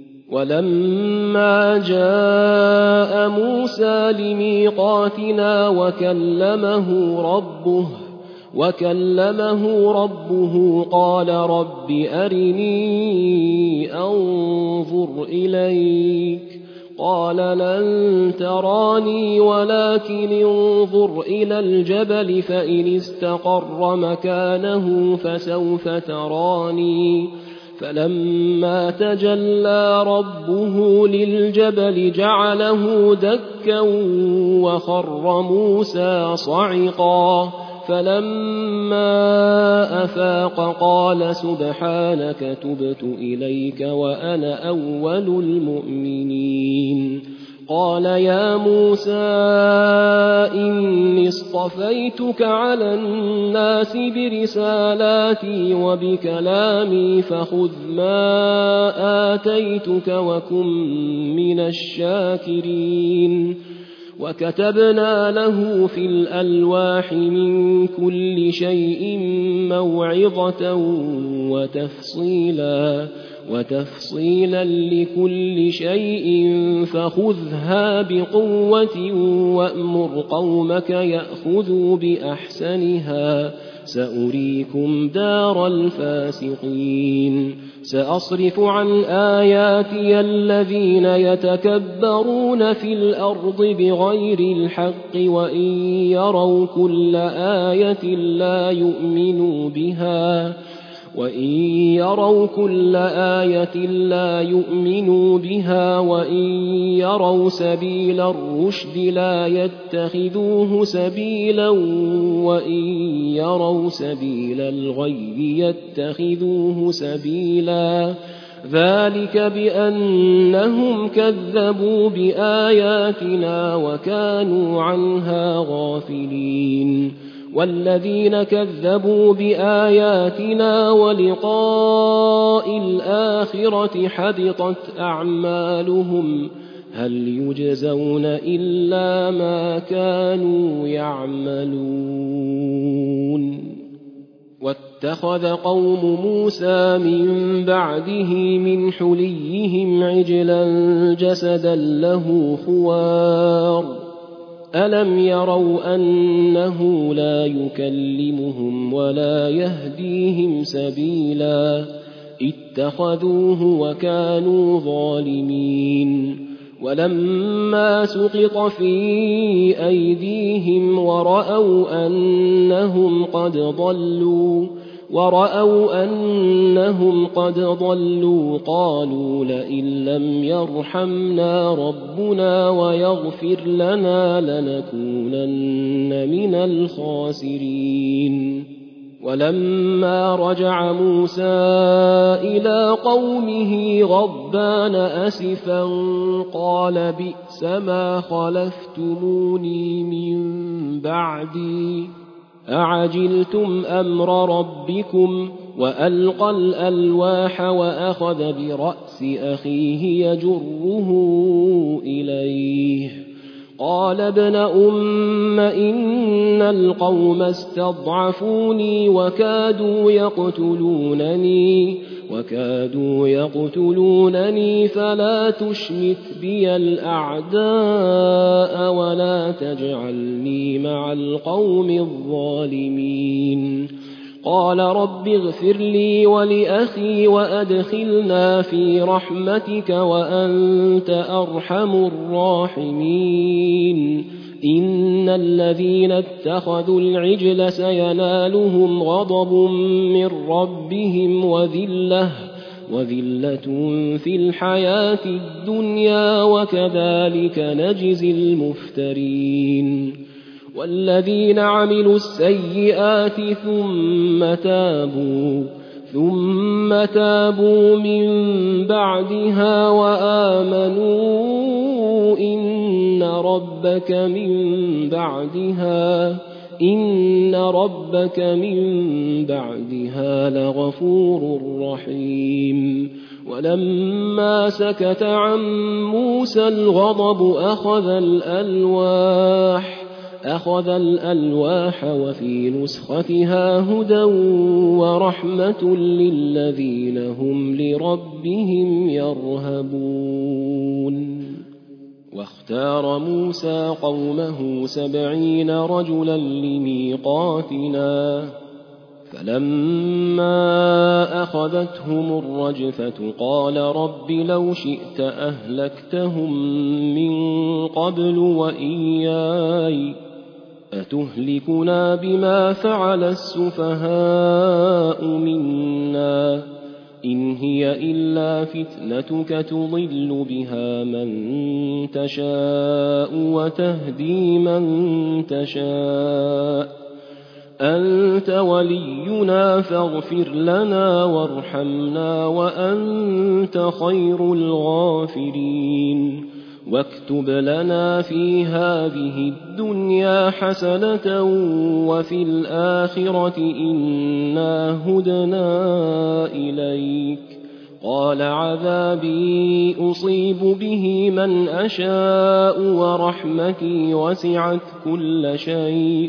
ولما جاء موسى لميقاتنا وكلمه ربه وكلمه ربه قال رب أرني أنظر إليك قال لن تراني ولكن انظر إلى الجبل فإن استقر مكانه فسوف تراني. فلما تجلى ربه للجبل جعله دكا وخر موسى صعقا. فلما أفاق قال سبحانك تبت إليك وأنا أول المؤمنين. قال يا موسى إني اصطفيتك على الناس برسالاتي وبكلامي فخذ ما آتيتك وكن من الشاكرين. وكتبنا له في الألواح من كل شيء موعظة وتفصيلا وتفصيلا لكل شيء فخذها بقوة وأمر قومك يأخذوا بأحسنها سأريكم دار الفاسقين. سأصرف عن آياتي الذين يتكبرون في الأرض بغير الحق وإن يروا كل آية لا يؤمنوا بها وإن يروا كل آية لا يؤمنوا بها وإن يروا سبيل الرشد لا يتخذوه سبيلا وإن يروا سبيل الغي يتخذوه سبيلا. ذلك بأنهم كذبوا بآياتنا وكانوا عنها غافلين. والذين كذبوا بآياتنا ولقاء الآخرة حبطت أعمالهم هل يجزون إلا ما كانوا يعملون. واتخذ قوم موسى من بعده من حليهم عجلا جسدا له خوار ألم يروا أنه لا يكلمهم ولا يهديهم سبيلا اتخذوه وكانوا ظالمين. ولما سقط في أيديهم ورأوا أنهم قد ضلوا ورأوا أنهم قد ضلوا قالوا لئن لم يرحمنا ربنا ويغفر لنا لنكونن من الخاسرين. ولما رجع موسى إلى قومه غضبان أسفا قال بئس ما خلفتموني من بعدي أعجلتم أمر ربكم وألقى الألواح وأخذ برأس أخيه يجره إليه قال ابن أم إن القوم استضعفوني وكادوا يقتلونني وكادوا يقتلونني فلا تشمت بي الأعداء ولا تجعلني مع القوم الظالمين. قال رب اغفر لي ولأخي وأدخلنا في رحمتك وأنت أرحم الراحمين. إن الذين اتخذوا العجل سينالهم غضب من ربهم وذلة وذلة في الحياة الدنيا وكذلك نجزي المفترين. والذين عملوا السيئات ثم تابوا ثم تابوا من بعدها وآمنوا إن ربك من بعدها إن ربك من بعدها لغفور رحيم. ولما سكت عن موسى الغضب أخذ الألواح أخذ الألواح وفي نسختها هدى ورحمة للذين هم لربهم يرهبون. واختار موسى قومه سبعين رجلا لميقاتنا فلما أخذتهم الرجفة قال رب لو شئت أهلكتهم من قبل وإياي أتهلكنا بما فعل السفهاء منا إن هي إلا فتنتك تضل بها من تشاء وتهدي من تشاء أنت ولينا فاغفر لنا وارحمنا وأنت خير الغافرين واكتب لنا في هذه الدنيا حسنة وفي الآخرة إنا هدنا إليك قال عذابي أصيب به من أشاء ورحمتي وسعت كل شيء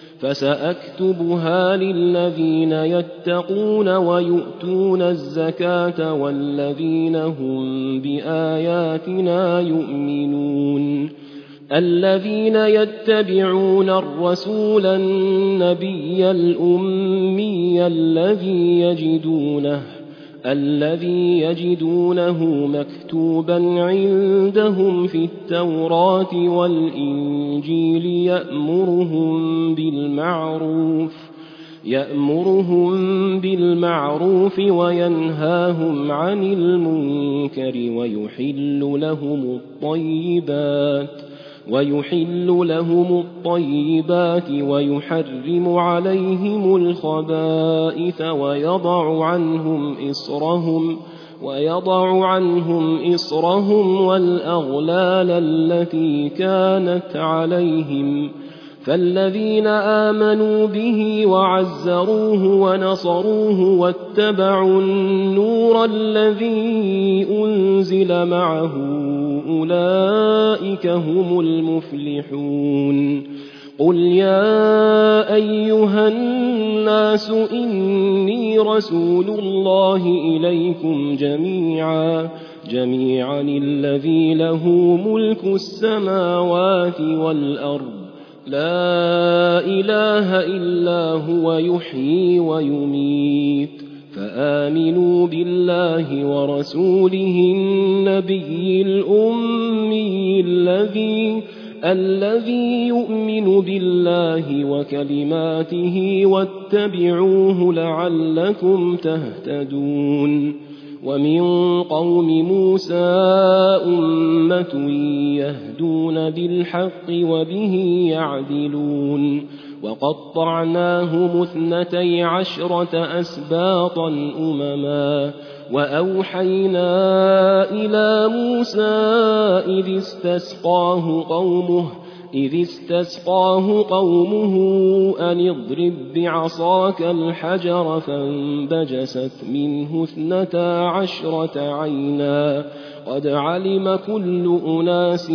فسأكتبها للذين يتقون ويؤتون الزكاة والذين هم بآياتنا يؤمنون الذين يتبعون الرسول النبي الأمي الذي يجدونه الذي يجدونه مكتوبا عندهم في التوراة والإنجيل يأمرهم بالمعروف يأمرهم بالمعروف وينهاهم عن المنكر ويحل لهم الطيبات ويحل لهم الطيبات ويحرم عليهم الخبائث ويضع عنهم إصرهم ويضع عنهم إصرهم والأغلال التي كانت عليهم فالذين آمنوا به وعزروه ونصروه واتبعوا النور الذي أنزل معه أولئك هم المفلحون. قل يا أيها الناس إني رسول الله إليكم جميعا جميعا الذي له ملك السماوات والأرض لا إله إلا هو يحيي ويميت فآمنوا بالله ورسوله النبي الأمي الذي الذي يؤمن بالله وكلماته واتبعوه لعلكم تهتدون. ومن قوم موسى أمة يهدون بالحق وبه يعدلون وقطعناهم اثنتي عشرة أسباطا أمما وأوحينا إلى موسى إذ استسقاه قومه إذ استسقاه قومه أن اضرب بعصاك الحجر فانبجست منه اثنتا عشرة عينا قد علم كل أناس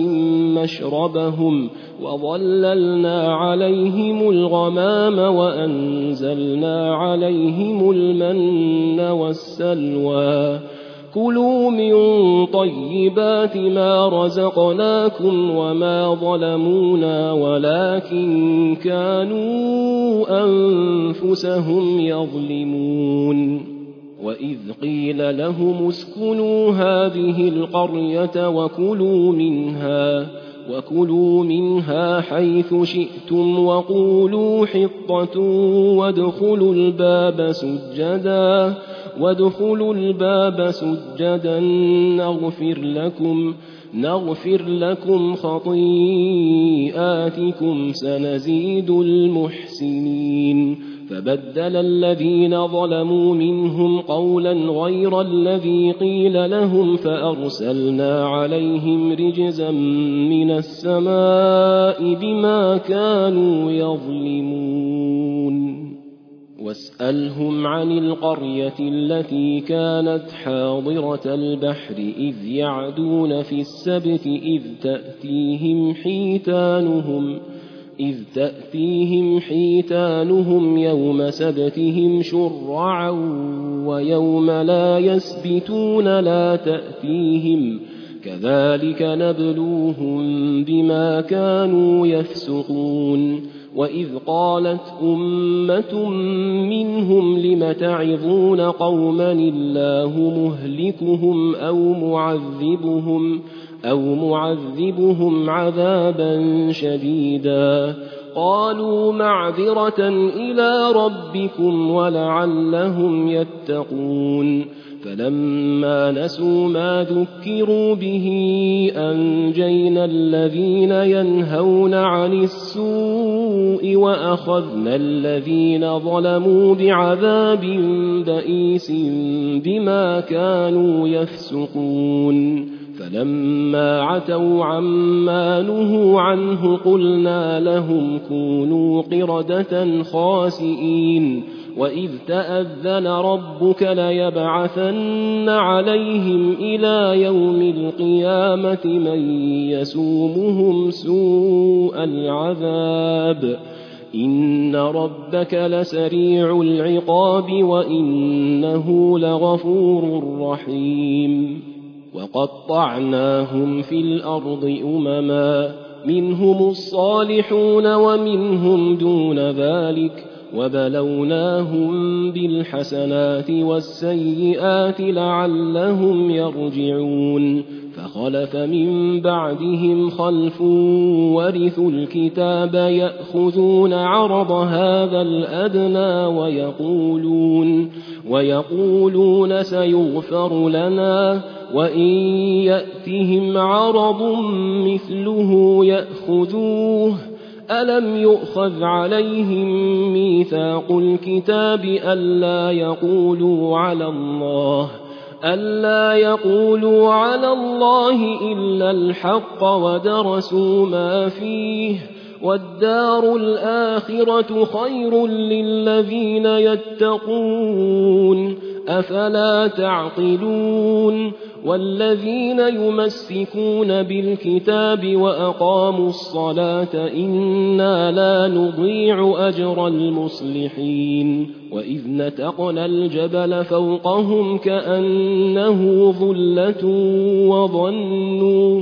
مشربهم وظللنا عليهم الغمام وأنزلنا عليهم المن والسلوى كلوا من طيبات ما رزقناكم وما ظلمونا ولكن كانوا أنفسهم يظلمون. وإذ قيل لهم اسكنوا هذه القرية وكلوا منها وكلوا منها حيث شئتم وقولوا حطة وادخلوا الباب سجدا وادخلوا الباب سجدا نغفر لكم نغفر لكم خطيئاتكم سنزيد المحسنين. فبدل الذين ظلموا منهم قولا غير الذي قيل لهم فأرسلنا عليهم رجزا من السماء بما كانوا يظلمون واسألهم عن القرية التي كانت حاضرة البحر إذ يعدون في السبت إذ تأتيهم حيتانهم إذ تأتيهم حيتانهم يوم سبتهم شرعا ويوم لا يسبتون لا تأتيهم كذلك نبلوهم بما كانوا يفسقون وإذ قالت أمة منهم لم تعظون قوما الله مهلكهم أو معذبهم أو معذبهم عذابا شديدا قالوا معذرة إلى ربكم ولعلهم يتقون فلما نسوا ما ذكروا به أنجينا الذين ينهون عن السوء وأخذنا الذين ظلموا بعذاب بئيس بما كانوا يفسقون فلما عتوا عما نهوا عنه قلنا لهم كونوا قردة خاسئين وإذ تأذن ربك ليبعثن عليهم إلى يوم القيامة من يسومهم سوء العذاب إن ربك لسريع العقاب وإنه لغفور رحيم وقطعناهم في الأرض أمما منهم الصالحون ومنهم دون ذلك وبلوناهم بالحسنات والسيئات لعلهم يرجعون فخلف من بعدهم خلف ورثوا الكتاب يأخذون عرض هذا الأدنى ويقولون, ويقولون سيغفر لنا وإن يأتهم عرض مثله يأخذوه ألم يؤخذ عليهم ميثاق الكتاب ألا يقولوا على الله ألا يقولوا على الله إلا الحق ودرسوا ما فيه والدار الآخرة خير للذين يتقون أفلا تعقلون والذين يمسكون بالكتاب وأقاموا الصلاة إنا لا نضيع أجر المصلحين وإذ نتقنا الجبل فوقهم كأنه ظلة وظنوا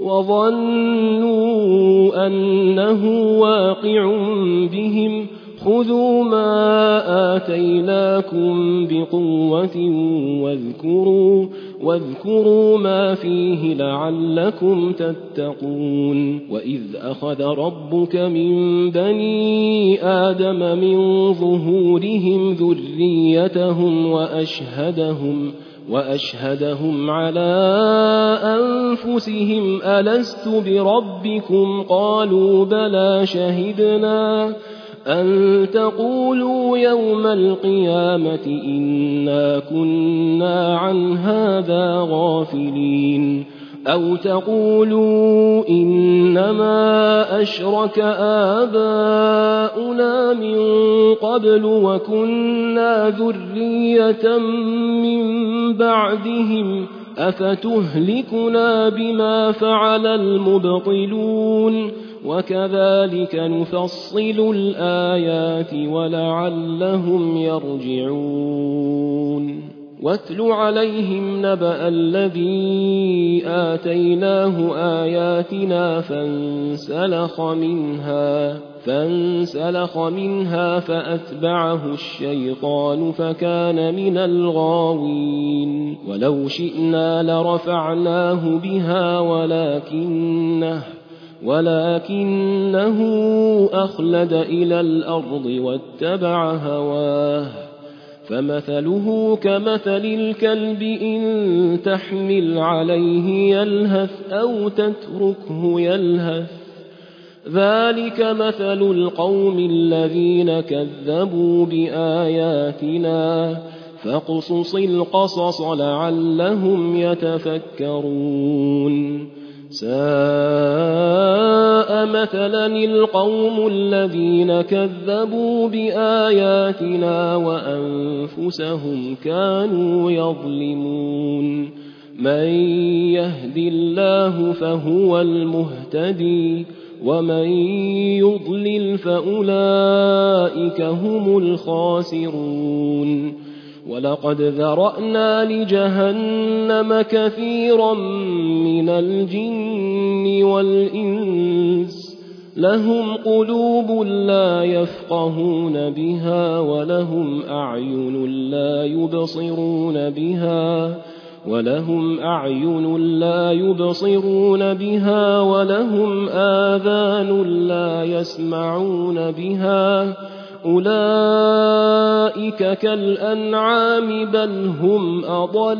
وظنوا أنه واقع بهم خذوا ما آتيناكم بقوة واذكروا, واذكروا ما فيه لعلكم تتقون وإذ أخذ ربك من بني آدم من ظهورهم ذريتهم وأشهدهم وأشهدهم على أنفسهم ألست بربكم قالوا بلى شهدنا أن تقولوا يوم القيامة إنا كنا عن هذا غافلين أو تقولوا إنما أشرك آباؤنا من قبل وكنا ذرية من بعدهم أفتهلكنا بما فعل المبطلون وكذلك نفصل الآيات ولعلهم يرجعون واتل عليهم نبأ الذي آتيناه آياتنا فانسلخ منها فانسلخ منها فأتبعه الشيطان فكان من الغاوين ولو شئنا لرفعناه بها ولكنه ولكنه أخلد إلى الأرض واتبع هواه فمثله كمثل الكلب إن تحمل عليه يلهث أو تتركه يلهث ذلك مثل القوم الذين كذبوا بآياتنا فاقصص القصص لعلهم يتفكرون ساء مثلا القوم الذين كذبوا بآياتنا وأنفسهم كانوا يظلمون من يهد الله فهو المهتدي ومن يضلل فأولئك هم الخاسرون ولقد ذرأنا لجهنم كثيرا من الجن والإنس لهم قلوب لا يفقهون بها ولهم أعين لا يبصرون بها ولهم أعين لا يبصرون بها ولهم آذان لا يسمعون بها أولئك كالأنعام بل هم أضل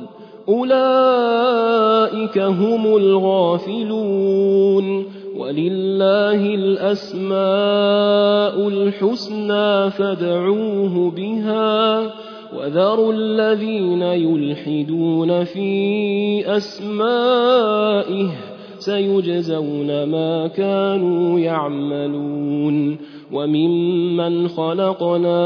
أولئك هم الغافلون ولله الأسماء الحسنى فادعوه بها وذروا الذين يلحدون في أسمائه سيجزون ما كانوا يعملون وممن خلقنا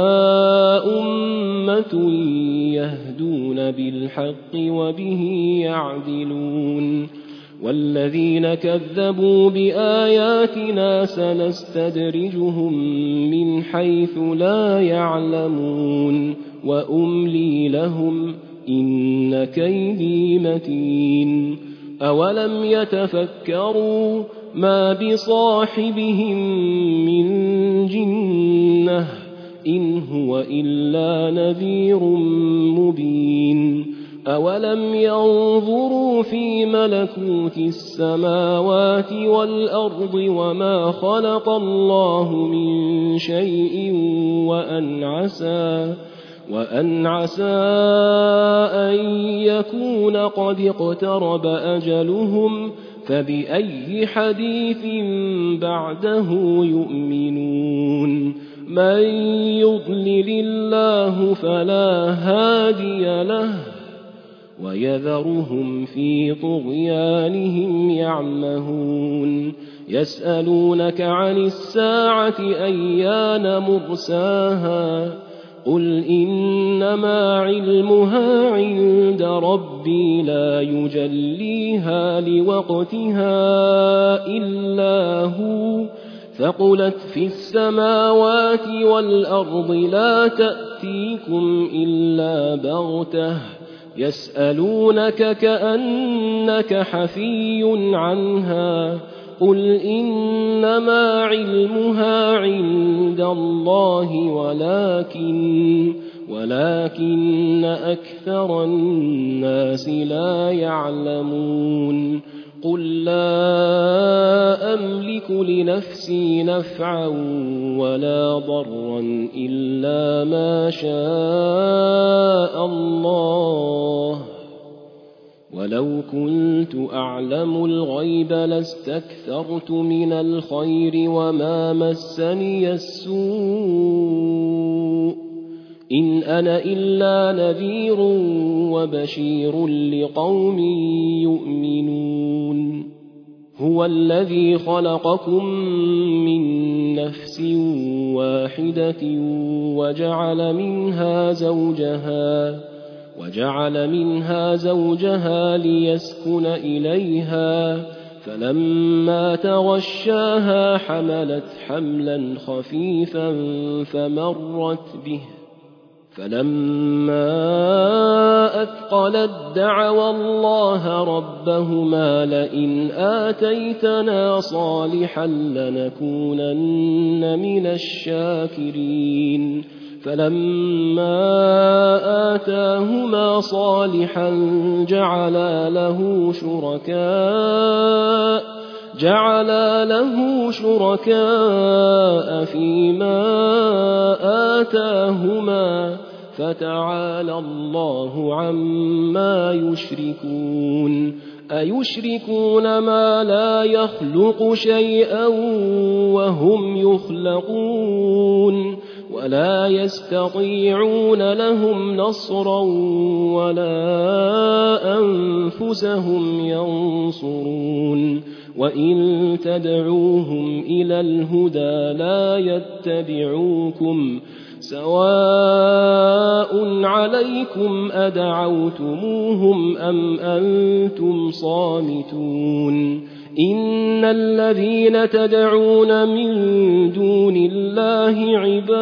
أمة يهدون بالحق وبه يعدلون والذين كذبوا بآياتنا سنستدرجهم من حيث لا يعلمون وأملي لهم إن كيدي متين أولم يتفكروا ما بصاحبهم من جنة إن هو إلا نذير مبين أولم ينظروا في ملكوت السماوات والأرض وما خلق الله من شيء وأن عسى وأن عسى أن يكون قد اقترب أجلهم فبأي حديث بعده يؤمنون من يضلل الله فلا هادي له ويذرهم في طغيانهم يعمهون يسألونك عن الساعة أيان مرساها قل إنما علمها عند ربي لا يجليها لوقتها إلا هو ثقلت في السماوات والأرض لا تأتيكم إلا بغتة يسألونك كأنك حفي عنها قل إنما علمها عند الله ولكن ولكن أكثر الناس لا يعلمون قل لا أملك لنفسي نفعا ولا ضرا إلا ما شاء الله ولو كنت أعلم الغيب لاستكثرت من الخير وما مسني السوء إن أنا إلا نذير وبشير لقوم يؤمنون هو الذي خلقكم من نفس واحدة وجعل منها زوجها وجعل منها زوجها ليسكن إليها فلما تغشاها حملت حملا خفيفا فمرت به فلما أثقلت دعوا الله ربهما لئن آتيتنا صالحا لنكونن من الشاكرين فلما آتاهما صالحا جعلا له شركاء جعلا له شركاء فيما آتاهما فتعالى الله عما يشركون أيشركون ما لا يخلق شيئا وهم يخلقون ولا يستطيعون لهم نصرا ولا أنفسهم ينصرون وإن تدعوهم إلى الهدى لا يتبعوكم سواء عليكم أدعوتموهم أم أنتم صامتون إن الذين تدعون من دون الله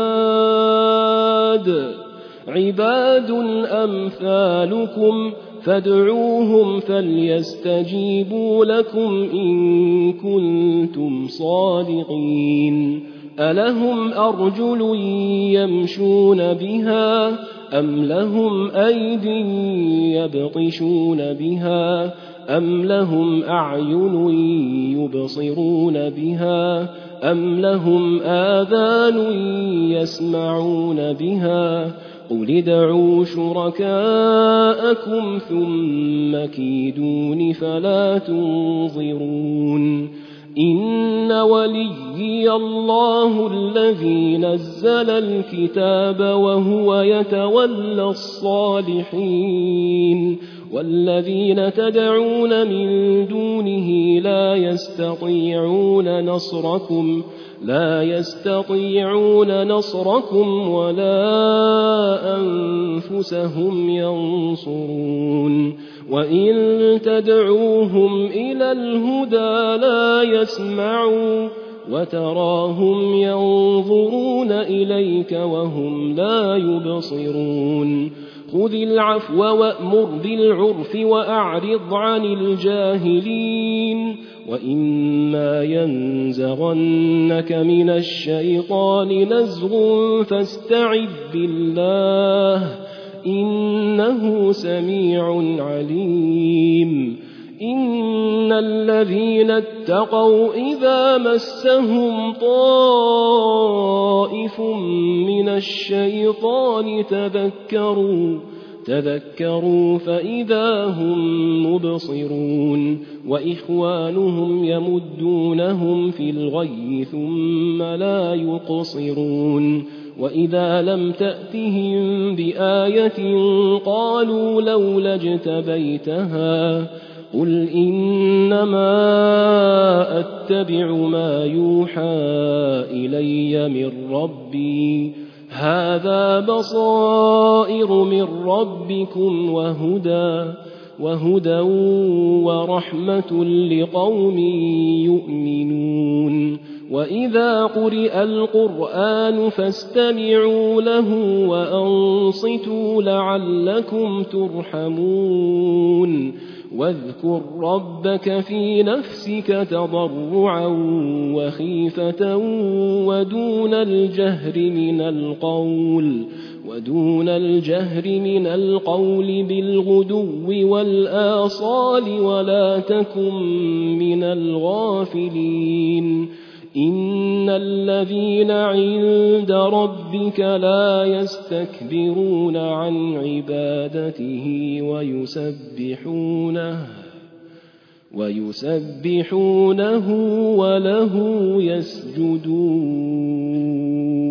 عباد عباد أمثالكم فادعوهم فليستجيبوا لكم إن كنتم صادقين ألهم أرجل يمشون بها أم لهم أيد يبطشون بها أم لهم أعين يبصرون بها أم لهم آذان يسمعون بها قل ادعوا شركاءكم ثم كيدون فلا تنظرون إن وليي الله الذي نزل الكتاب وهو يتولى الصالحين والذين تدعون من دونه لا يستطيعون نصركم لا يستطيعون نصركم ولا أنفسهم ينصرون وإن تدعوهم إلى الهدى لا يسمعوا وتراهم ينظرون إليك وهم لا يبصرون خذ العفو وأمر بالعرف وأعرض عن الجاهلين وإما ينزغنك من الشيطان نزغ فاستعذ بالله إنه سميع عليم إن الذين اتقوا إذا مسهم طائف من الشيطان تذكروا تذكروا فإذا هم مبصرون وإخوانهم يمدونهم في الغي ثم لا يقصرون وإذا لم تأتهم بآية قالوا لولا اجتبيتها قل إنما أتبع ما يوحى إلي من ربي هذا بصائر من ربكم وهدى وهدى ورحمة لقوم يؤمنون وإذا قرئ القرآن فاستمعوا له وأنصتوا لعلكم ترحمون واذكر ربك في نفسك تضرعا وخيفة ودون الجهر من القول ودون الجهر من القول بالغدو والآصال ولا تكن من الغافلين إن الذين عند ربك لا يستكبرون عن عبادته ويسبحونه ويسبحونه وله يسجدون